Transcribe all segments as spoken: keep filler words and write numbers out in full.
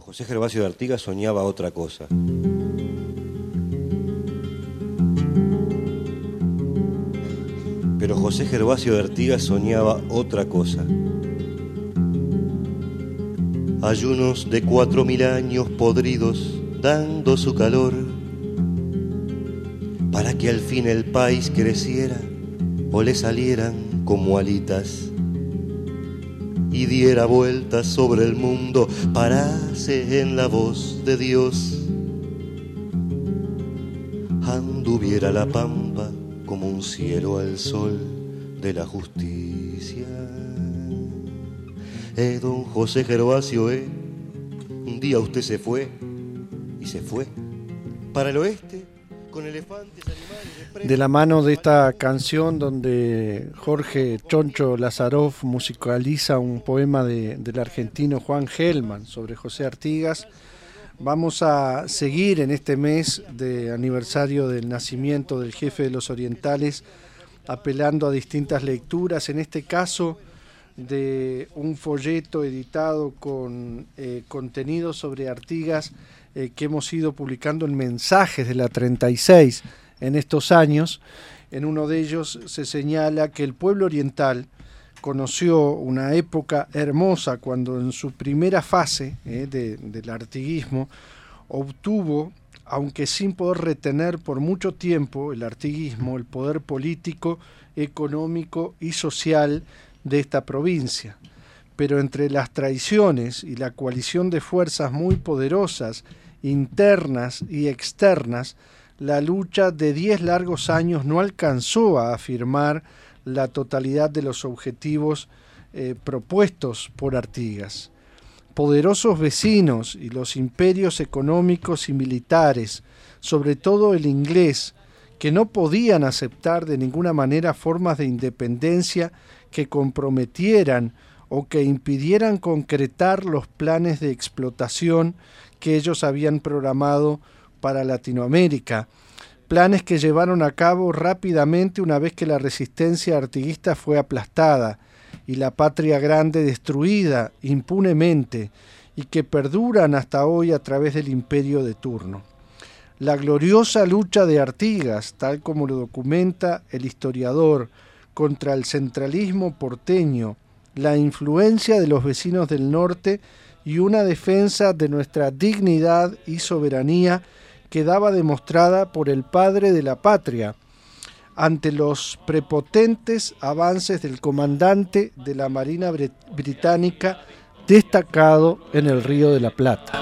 José Gervasio de Artigas soñaba otra cosa. Pero José Gervasio de Artigas soñaba otra cosa. Ayunos de cuatro mil años podridos dando su calor, para que al fin el país creciera o le salieran como alitas y diera vueltas sobre el mundo, parase en la voz de Dios, anduviera la pampa como un cielo al sol de la justicia. Eh, don José Gervasio, eh, un día usted se fue y se fue para el oeste con elefantes, animales. De la mano de esta canción donde Jorge Choncho Lazaroff musicaliza un poema de, del argentino Juan Gelman sobre José Artigas, vamos a seguir en este mes de aniversario del nacimiento del jefe de los orientales, apelando a distintas lecturas, en este caso de un folleto editado con eh, contenido sobre Artigas eh, que hemos ido publicando en Mensajes de la treinta y seis en estos años. En uno de ellos se señala que el pueblo oriental conoció una época hermosa cuando en su primera fase eh, de, del artiguismo obtuvo, aunque sin poder retener por mucho tiempo el artiguismo, el poder político, económico y social de esta provincia. Pero entre las traiciones y la coalición de fuerzas muy poderosas, internas y externas, la lucha de diez largos años no alcanzó a afirmar la totalidad de los objetivos eh, propuestos por Artigas. Poderosos vecinos y los imperios económicos y militares, sobre todo el inglés, que no podían aceptar de ninguna manera formas de independencia que comprometieran o que impidieran concretar los planes de explotación que ellos habían programado para Latinoamérica, planes que llevaron a cabo rápidamente una vez que la resistencia artiguista fue aplastada y la patria grande destruida impunemente, y que perduran hasta hoy a través del imperio de turno. La gloriosa lucha de Artigas, tal como lo documenta el historiador, contra el centralismo porteño, la influencia de los vecinos del norte y una defensa de nuestra dignidad y soberanía quedaba demostrada por el padre de la patria ante los prepotentes avances del comandante de la Marina británica destacado en el Río de la Plata.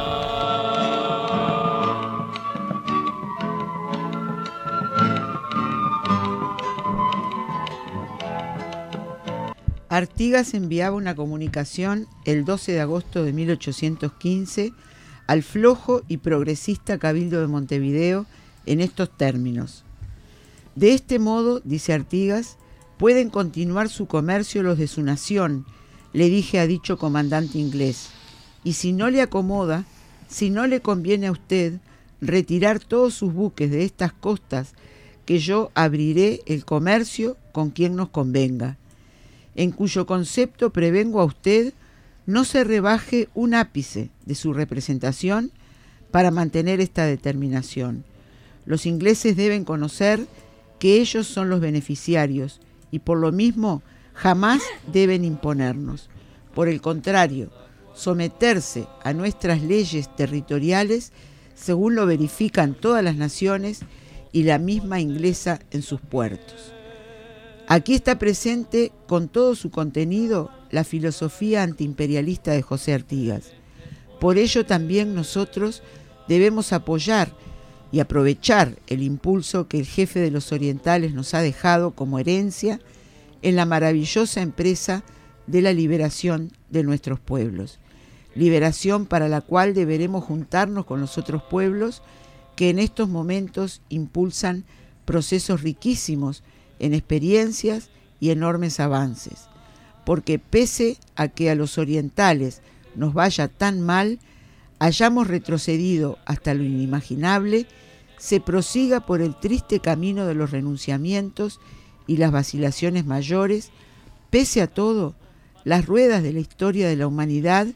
Artigas enviaba una comunicación el doce de agosto de mil ochocientos quince al flojo y progresista Cabildo de Montevideo en estos términos: de este modo, dice Artigas, pueden continuar su comercio los de su nación, le dije a dicho comandante inglés, y si no le acomoda, si no le conviene a usted, retirar todos sus buques de estas costas, que yo abriré el comercio con quien nos convenga, en cuyo concepto prevengo a usted no se rebaje un ápice de su representación para mantener esta determinación. Los ingleses deben conocer que ellos son los beneficiarios y por lo mismo jamás deben imponernos. Por el contrario, someterse a nuestras leyes territoriales según lo verifican todas las naciones y la misma inglesa en sus puertos. Aquí está presente con todo su contenido la filosofía antiimperialista de José Artigas. Por ello también nosotros debemos apoyar y aprovechar el impulso que el jefe de los orientales nos ha dejado como herencia en la maravillosa empresa de la liberación de nuestros pueblos. Liberación para la cual deberemos juntarnos con los otros pueblos que en estos momentos impulsan procesos riquísimos en experiencias y enormes avances, porque pese a que a los orientales nos vaya tan mal, hayamos retrocedido hasta lo inimaginable, se prosiga por el triste camino de los renunciamientos y las vacilaciones mayores, pese a todo, las ruedas de la historia de la humanidad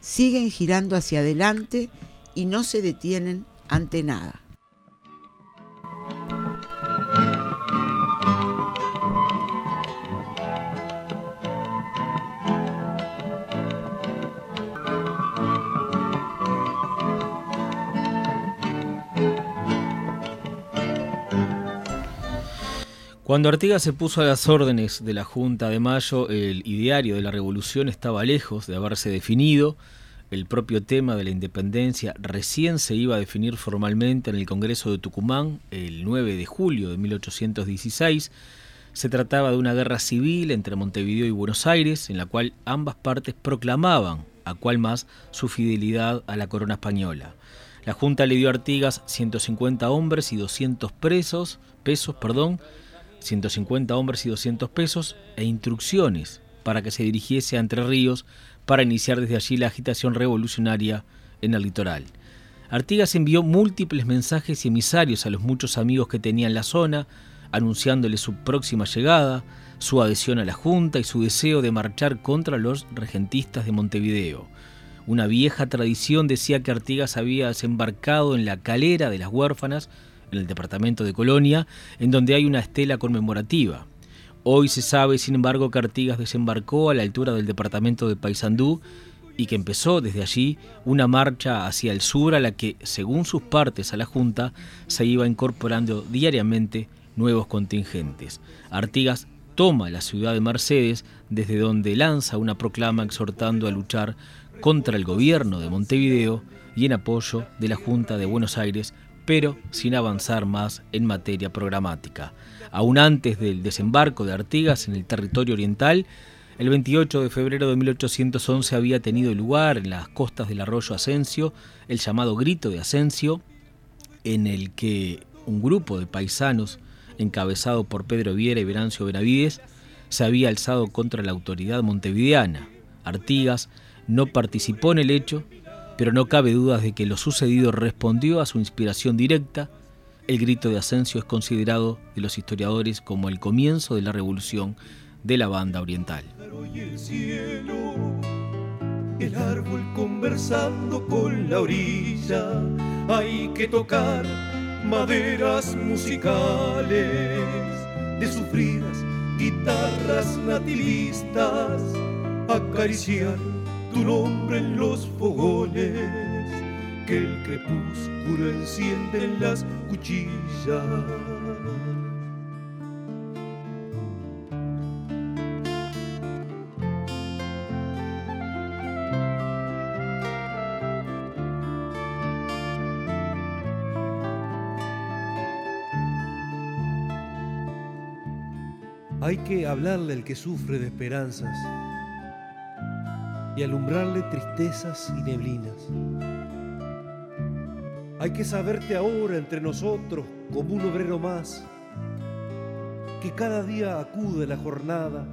siguen girando hacia adelante y no se detienen ante nada. Cuando Artigas se puso a las órdenes de la Junta de Mayo, el ideario de la revolución estaba lejos de haberse definido. El propio tema de la independencia recién se iba a definir formalmente en el Congreso de Tucumán el nueve de julio de mil ochocientos dieciséis. Se trataba de una guerra civil entre Montevideo y Buenos Aires, en la cual ambas partes proclamaban, a cual más, su fidelidad a la corona española. La Junta le dio a Artigas ciento cincuenta hombres y doscientos presos, pesos, perdón, ciento cincuenta hombres y doscientos pesos e instrucciones para que se dirigiese a Entre Ríos para iniciar desde allí la agitación revolucionaria en el litoral. Artigas envió múltiples mensajes y emisarios a los muchos amigos que tenía en la zona, anunciándole su próxima llegada, su adhesión a la Junta y su deseo de marchar contra los regentistas de Montevideo. Una vieja tradición decía que Artigas había desembarcado en la Calera de las Huérfanas, en el departamento de Colonia, en donde hay una estela conmemorativa. Hoy se sabe, sin embargo, que Artigas desembarcó a la altura del departamento de Paysandú y que empezó desde allí una marcha hacia el sur a la que, según sus partes a la Junta, se iba incorporando diariamente nuevos contingentes. Artigas toma la ciudad de Mercedes, desde donde lanza una proclama exhortando a luchar contra el gobierno de Montevideo y en apoyo de la Junta de Buenos Aires, pero sin avanzar más en materia programática. Aún antes del desembarco de Artigas en el territorio oriental, el veintiocho de febrero de mil ochocientos once había tenido lugar en las costas del arroyo Asensio el llamado Grito de Asensio, en el que un grupo de paisanos, encabezado por Pedro Viera y Venancio Benavides, se había alzado contra la autoridad montevideana. Artigas no participó en el hecho, pero no cabe dudas de que lo sucedido respondió a su inspiración directa. El Grito de Asensio es considerado de los historiadores como el comienzo de la revolución de la banda oriental. Y el cielo, el árbol conversando con la orilla, hay que tocar maderas musicales de sufridas guitarras nativistas, acariciar tu nombre en los fogones que el crepúsculo enciende en las cuchillas. Hay que hablarle al que sufre de esperanzas y alumbrarle tristezas y neblinas. Hay que saberte ahora entre nosotros como un obrero más, que cada día acude a la jornada,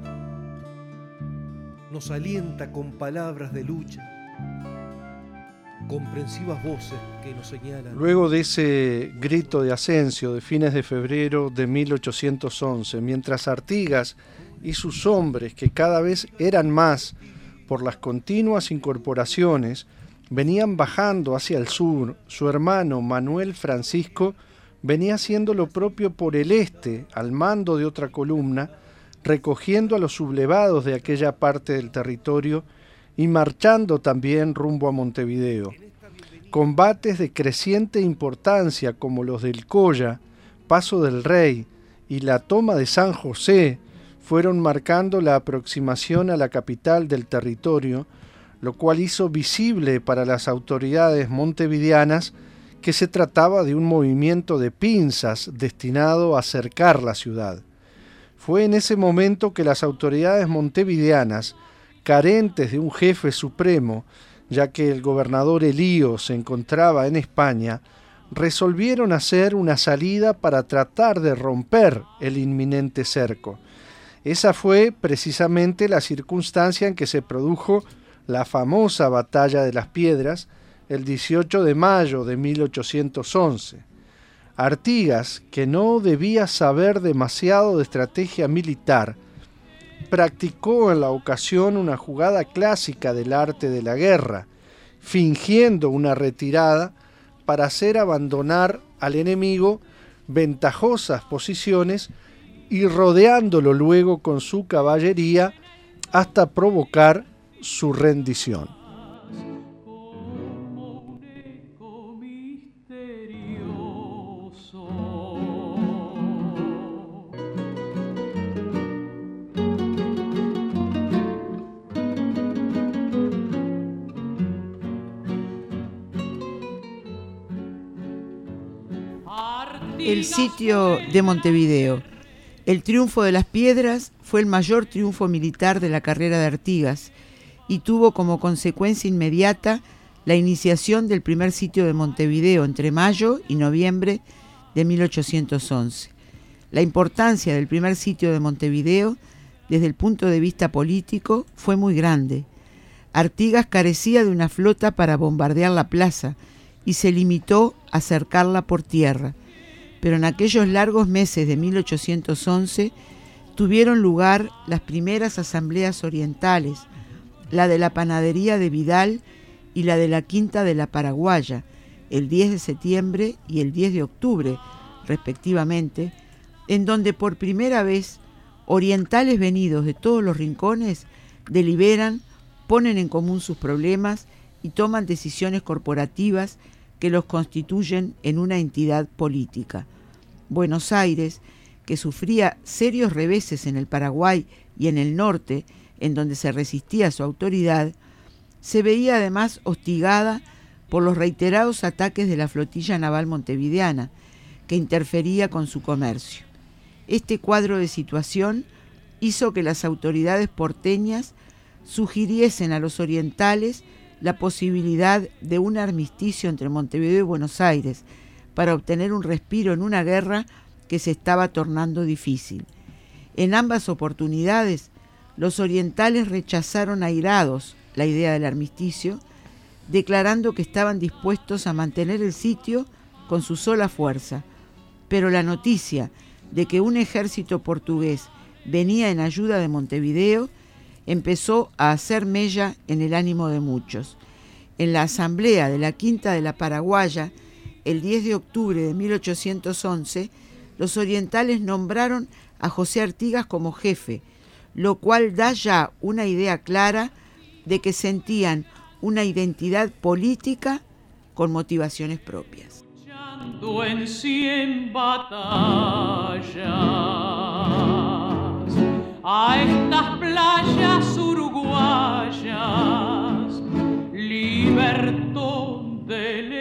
nos alienta con palabras de lucha, comprensivas voces que nos señalan. Luego de ese grito de Asensio de fines de febrero de mil ochocientos once, mientras Artigas y sus hombres, que cada vez eran más por las continuas incorporaciones, venían bajando hacia el sur, su hermano Manuel Francisco venía haciendo lo propio por el este, al mando de otra columna, recogiendo a los sublevados de aquella parte del territorio y marchando también rumbo a Montevideo. Combates de creciente importancia como los del Colla, Paso del Rey y la toma de San José fueron marcando la aproximación a la capital del territorio, lo cual hizo visible para las autoridades montevideanas que se trataba de un movimiento de pinzas destinado a cercar la ciudad. Fue en ese momento que las autoridades montevideanas, carentes de un jefe supremo, ya que el gobernador Elío se encontraba en España, resolvieron hacer una salida para tratar de romper el inminente cerco. Esa fue precisamente la circunstancia en que se produjo la famosa Batalla de las Piedras el dieciocho de mayo de mil ochocientos once. Artigas, que no debía saber demasiado de estrategia militar, practicó en la ocasión una jugada clásica del arte de la guerra, fingiendo una retirada para hacer abandonar al enemigo ventajosas posiciones y rodeándolo luego con su caballería hasta provocar su rendición. El sitio de Montevideo. El triunfo de las Piedras fue el mayor triunfo militar de la carrera de Artigas y tuvo como consecuencia inmediata la iniciación del primer sitio de Montevideo entre mayo y noviembre de mil ochocientos once. La importancia del primer sitio de Montevideo desde el punto de vista político fue muy grande. Artigas carecía de una flota para bombardear la plaza y se limitó a cercarla por tierra. Pero en aquellos largos meses de mil ochocientos once tuvieron lugar las primeras asambleas orientales, la de la panadería de Vidal y la de la Quinta de la Paraguaya, el diez de septiembre y el diez de octubre, respectivamente, en donde por primera vez orientales venidos de todos los rincones deliberan, ponen en común sus problemas y toman decisiones corporativas que los constituyen en una entidad política. Buenos Aires, que sufría serios reveses en el Paraguay y en el norte, en donde se resistía a su autoridad, se veía además hostigada por los reiterados ataques de la flotilla naval montevideana, que interfería con su comercio. Este cuadro de situación hizo que las autoridades porteñas sugiriesen a los orientales la posibilidad de un armisticio entre Montevideo y Buenos Aires para obtener un respiro en una guerra que se estaba tornando difícil. En ambas oportunidades, los orientales rechazaron airados la idea del armisticio, declarando que estaban dispuestos a mantener el sitio con su sola fuerza, pero la noticia de que un ejército portugués venía en ayuda de Montevideo empezó a hacer mella en el ánimo de muchos. En la asamblea de la Quinta de la Paraguaya, el diez de octubre de mil ochocientos once, los orientales nombraron a José Artigas como jefe, lo cual da ya una idea clara de que sentían una identidad política con motivaciones propias. En cien batallas a estas playas uruguayas, libertón del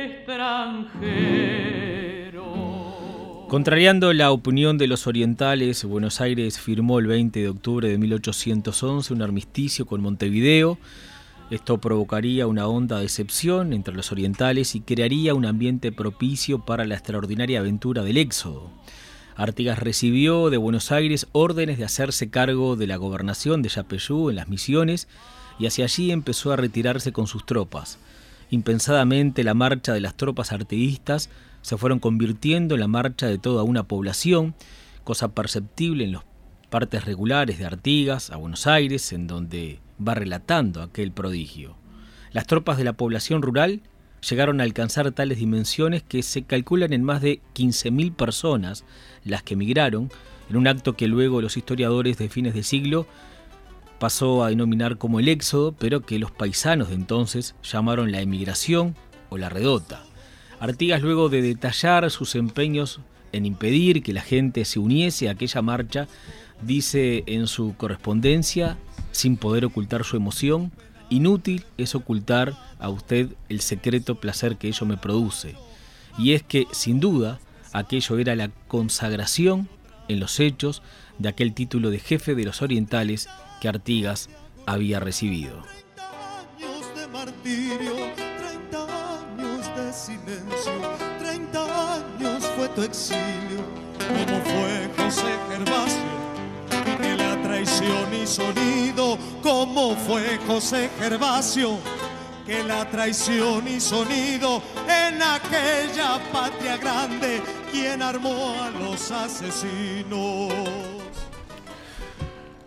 extranjero. Contrariando la opinión de los orientales, Buenos Aires firmó el veinte de octubre de mil ochocientos once un armisticio con Montevideo. Esto provocaría una honda decepción entre los orientales y crearía un ambiente propicio para la extraordinaria aventura del éxodo. Artigas recibió de Buenos Aires órdenes de hacerse cargo de la gobernación de Yapeyú en las Misiones y hacia allí empezó a retirarse con sus tropas. Impensadamente la marcha de las tropas artiguistas se fueron convirtiendo en la marcha de toda una población, cosa perceptible en las partes regulares de Artigas a Buenos Aires, en donde va relatando aquel prodigio. Las tropas de la población rural llegaron a alcanzar tales dimensiones que se calculan en más de quince mil personas las que emigraron, en un acto que luego los historiadores de fines de siglo pasó a denominar como el éxodo, pero que los paisanos de entonces llamaron la emigración o la redota. Artigas, luego de detallar sus empeños en impedir que la gente se uniese a aquella marcha, dice en su correspondencia, sin poder ocultar su emoción: inútil es ocultar a usted el secreto placer que ello me produce. Y es que, sin duda, aquello era la consagración en los hechos de aquel título de jefe de los orientales que Artigas había recibido. treinta años de martirio, treinta años de silencio, treinta años fue tu exilio. ¿Cómo fue José Gervasio que la traición hizo nido? ¿Cómo fue José Gervasio que la traición hizo nido en aquella patria grande? ¿Quién armó a los asesinos?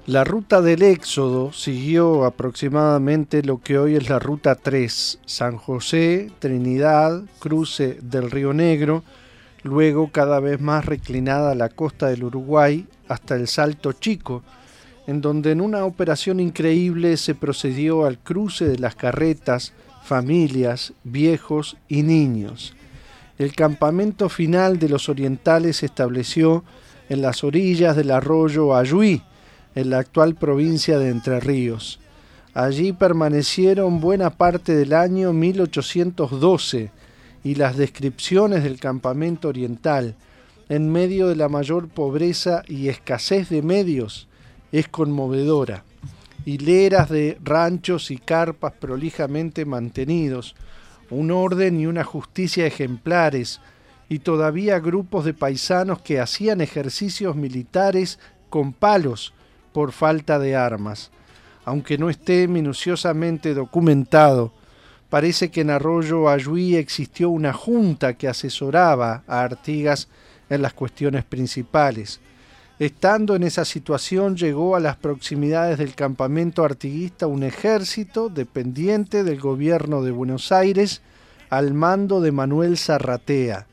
La ruta del Éxodo siguió aproximadamente lo que hoy es la ruta tres, San José, Trinidad, cruce del Río Negro, luego cada vez más reclinada a la costa del Uruguay hasta el Salto Chico, en donde en una operación increíble se procedió al cruce de las carretas, familias, viejos y niños. El campamento final de los orientales se estableció en las orillas del arroyo Ayuí, en la actual provincia de Entre Ríos. Allí permanecieron buena parte del año mil ochocientos doce y las descripciones del campamento oriental, en medio de la mayor pobreza y escasez de medios, es conmovedora. Hileras de ranchos y carpas prolijamente mantenidos, un orden y una justicia ejemplares, y todavía grupos de paisanos que hacían ejercicios militares con palos por falta de armas. Aunque no esté minuciosamente documentado, parece que en Arroyo Ayuí existió una junta que asesoraba a Artigas en las cuestiones principales. Estando en esa situación, llegó a las proximidades del campamento artiguista un ejército dependiente del gobierno de Buenos Aires al mando de Manuel Zarratea.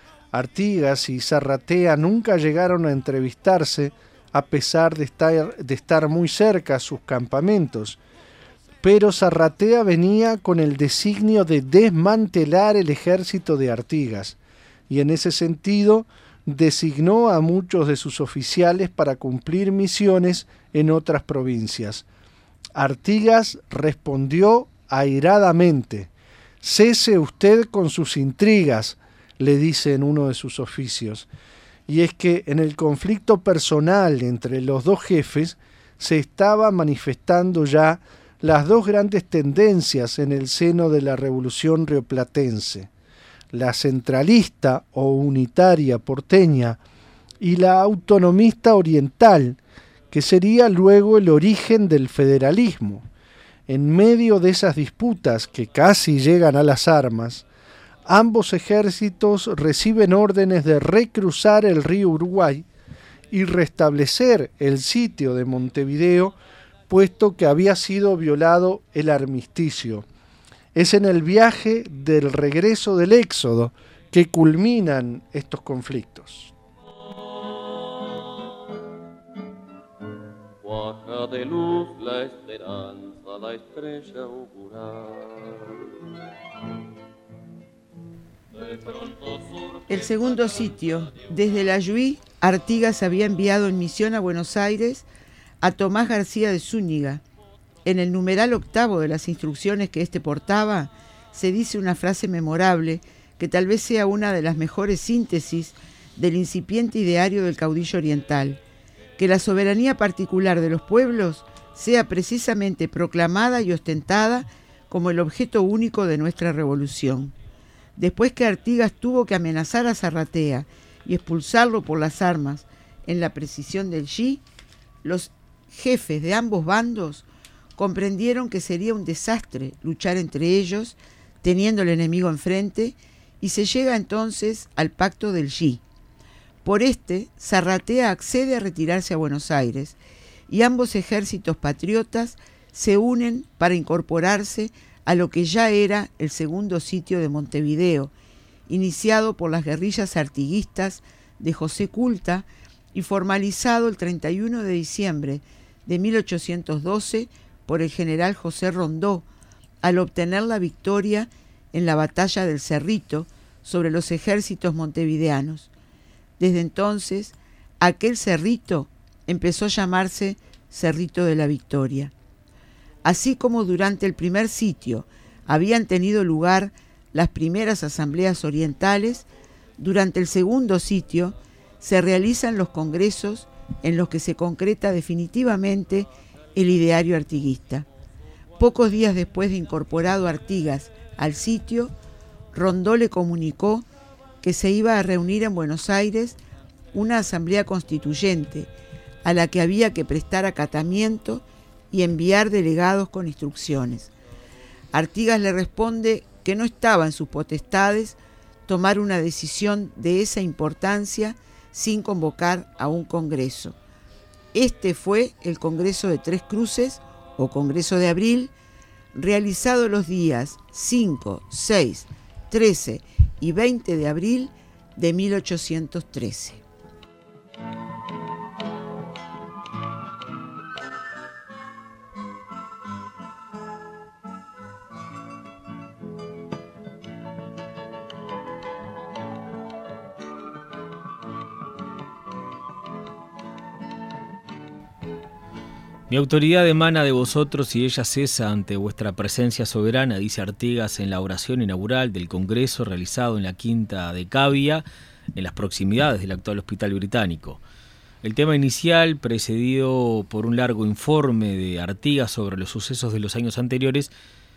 Artigas y Zarratea nunca llegaron a entrevistarse, a pesar de estar, de estar muy cerca a sus campamentos, pero Zarratea venía con el designio de desmantelar el ejército de Artigas, y en ese sentido designó a muchos de sus oficiales para cumplir misiones en otras provincias. Artigas respondió airadamente: «Cese usted con sus intrigas», le dice en uno de sus oficios. Y es que en el conflicto personal entre los dos jefes se estaba manifestando ya las dos grandes tendencias en el seno de la revolución rioplatense: la centralista o unitaria porteña y la autonomista oriental, que sería luego el origen del federalismo. En medio de esas disputas que casi llegan a las armas, ambos ejércitos reciben órdenes de recruzar el río Uruguay y restablecer el sitio de Montevideo, puesto que había sido violado el armisticio. Es en el viaje del regreso del Éxodo que culminan estos conflictos. Cuaja de luz la esperanza, la estrella augural. El segundo sitio. Desde el Ayuí, Artigas había enviado en misión a Buenos Aires a Tomás García de Zúñiga. En el numeral octavo de las instrucciones que éste portaba, se dice una frase memorable que tal vez sea una de las mejores síntesis del incipiente ideario del caudillo oriental: que la soberanía particular de los pueblos sea precisamente proclamada y ostentada como el objeto único de nuestra revolución. Después que Artigas tuvo que amenazar a Zarratea y expulsarlo por las armas en la precisión del Yí, los jefes de ambos bandos comprendieron que sería un desastre luchar entre ellos, teniendo el enemigo enfrente, y se llega entonces al pacto del Yí. Por este, Zarratea accede a retirarse a Buenos Aires, y ambos ejércitos patriotas se unen para incorporarse a lo que ya era el segundo sitio de Montevideo, iniciado por las guerrillas artiguistas de José Culta y formalizado el treinta y uno de diciembre de mil ochocientos doce por el general José Rondó, al obtener la victoria en la batalla del Cerrito sobre los ejércitos montevideanos. Desde entonces, aquel Cerrito empezó a llamarse Cerrito de la Victoria. Así como durante el primer sitio habían tenido lugar las primeras asambleas orientales, durante el segundo sitio se realizan los congresos en los que se concreta definitivamente el ideario artiguista. Pocos días después de incorporado Artigas al sitio, Rondó le comunicó que se iba a reunir en Buenos Aires una asamblea constituyente a la que había que prestar acatamiento y enviar delegados con instrucciones. Artigas le responde que no estaba en sus potestades tomar una decisión de esa importancia sin convocar a un congreso. Este fue el Congreso de Tres Cruces o Congreso de Abril, realizado los días cinco, seis, trece y veinte de abril de mil ochocientos trece. Mi autoridad emana de vosotros y ella cesa ante vuestra presencia soberana, dice Artigas en la oración inaugural del Congreso realizado en la Quinta de Cavia, en las proximidades del actual Hospital Británico. El tema inicial, precedido por un largo informe de Artigas sobre los sucesos de los años anteriores,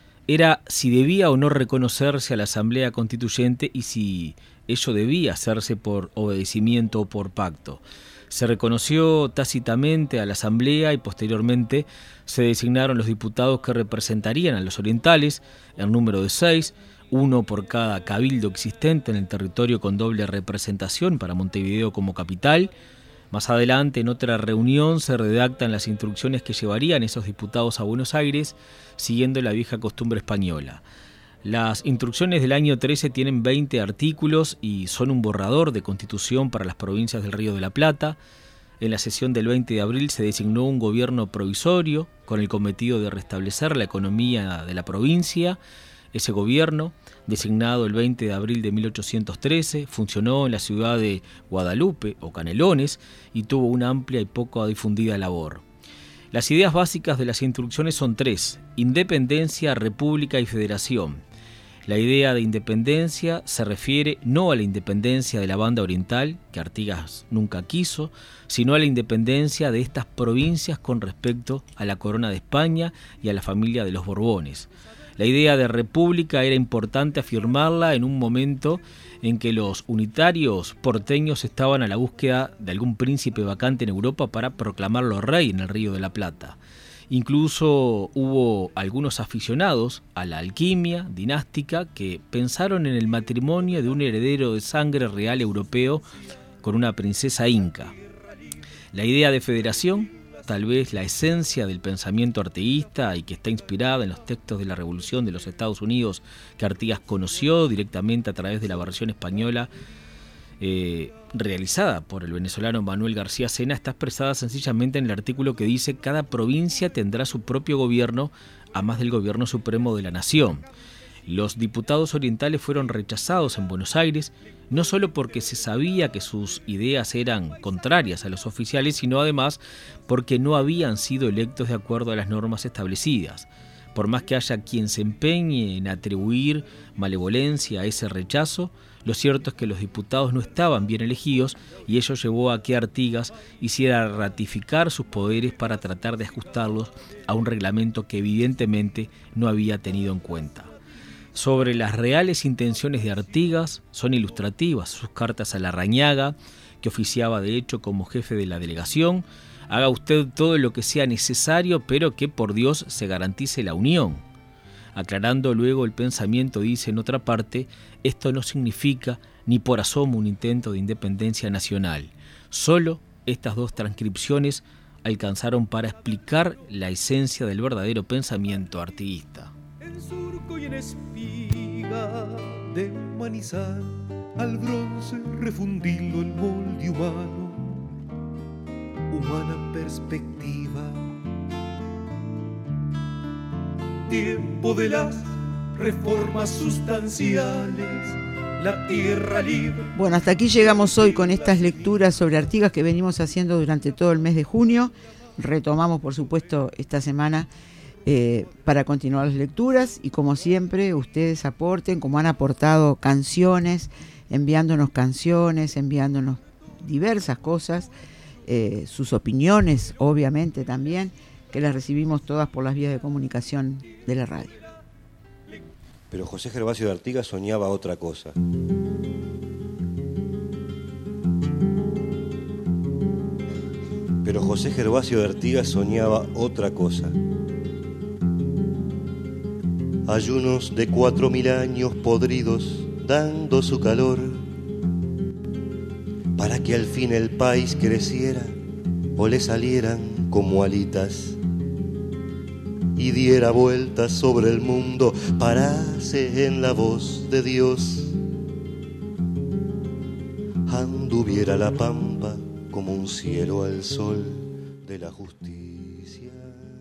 era si debía o no reconocerse a la Asamblea Constituyente y si ello debía hacerse por obedecimiento o por pacto. Se reconoció tácitamente a la Asamblea y posteriormente se designaron los diputados que representarían a los orientales, en número de seis, uno por cada cabildo existente en el territorio con doble representación para Montevideo como capital. Más adelante, en otra reunión, se redactan las instrucciones que llevarían esos diputados a Buenos Aires, siguiendo la vieja costumbre española. Las instrucciones del año trece tienen veinte artículos y son un borrador de constitución para las provincias del Río de la Plata. En la sesión del veinte de abril se designó un gobierno provisorio con el cometido de restablecer la economía de la provincia. Ese gobierno, designado el veinte de abril de mil ochocientos trece, funcionó en la ciudad de Guadalupe o Canelones y tuvo una amplia y poco difundida labor. Las ideas básicas de las instrucciones son tres: independencia, república y federación. La idea de independencia se refiere no a la independencia de la banda oriental, que Artigas nunca quiso, sino a la independencia de estas provincias con respecto a la corona de España y a la familia de los Borbones. La idea de república era importante afirmarla en un momento en que los unitarios porteños estaban a la búsqueda de algún príncipe vacante en Europa para proclamarlo rey en el Río de la Plata. Incluso hubo algunos aficionados a la alquimia dinástica que pensaron en el matrimonio de un heredero de sangre real europeo con una princesa inca. La idea de federación, tal vez la esencia del pensamiento artiguista y que está inspirada en los textos de la Revolución de los Estados Unidos que Artigas conoció directamente a través de la versión española eh, realizada por el venezolano Manuel García Sena, está expresada sencillamente en el artículo que dice: cada provincia tendrá su propio gobierno, a más del gobierno supremo de la nación. Los diputados orientales fueron rechazados en Buenos Aires, no solo porque se sabía que sus ideas eran contrarias a los oficiales, sino además porque no habían sido electos de acuerdo a las normas establecidas. Por más que haya quien se empeñe en atribuir malevolencia a ese rechazo, lo cierto es que los diputados no estaban bien elegidos y ello llevó a que Artigas hiciera ratificar sus poderes para tratar de ajustarlos a un reglamento que evidentemente no había tenido en cuenta. Sobre las reales intenciones de Artigas son ilustrativas sus cartas a Larrañaga, que oficiaba de hecho como jefe de la delegación: haga usted todo lo que sea necesario, pero que por Dios se garantice la unión. Aclarando luego el pensamiento, dice en otra parte: esto no significa ni por asomo un intento de independencia nacional. Solo estas dos transcripciones alcanzaron para explicar la esencia del verdadero pensamiento artiguista. En surco y en espiga de humanizar al bronce, refundirlo el molde humano, humana perspectiva. Tiempo de las reformas sustanciales, la tierra libre. Bueno, hasta aquí llegamos hoy con estas lecturas sobre Artigas que venimos haciendo durante todo el mes de junio. Retomamos, por supuesto, esta semana eh, para continuar las lecturas y, como siempre, ustedes aporten, como han aportado canciones, enviándonos canciones, enviándonos diversas cosas, eh, sus opiniones, obviamente, también, que las recibimos todas por las vías de comunicación de la radio. Pero José Gervasio de Artigas soñaba otra cosa. Pero José Gervasio de Artigas soñaba otra cosa. Ayunos de cuatro mil años podridos dando su calor, para que al fin el país creciera, o le salieran como alitas y diera vueltas sobre el mundo, parase en la voz de Dios, anduviera la pampa como un cielo al sol de la justicia.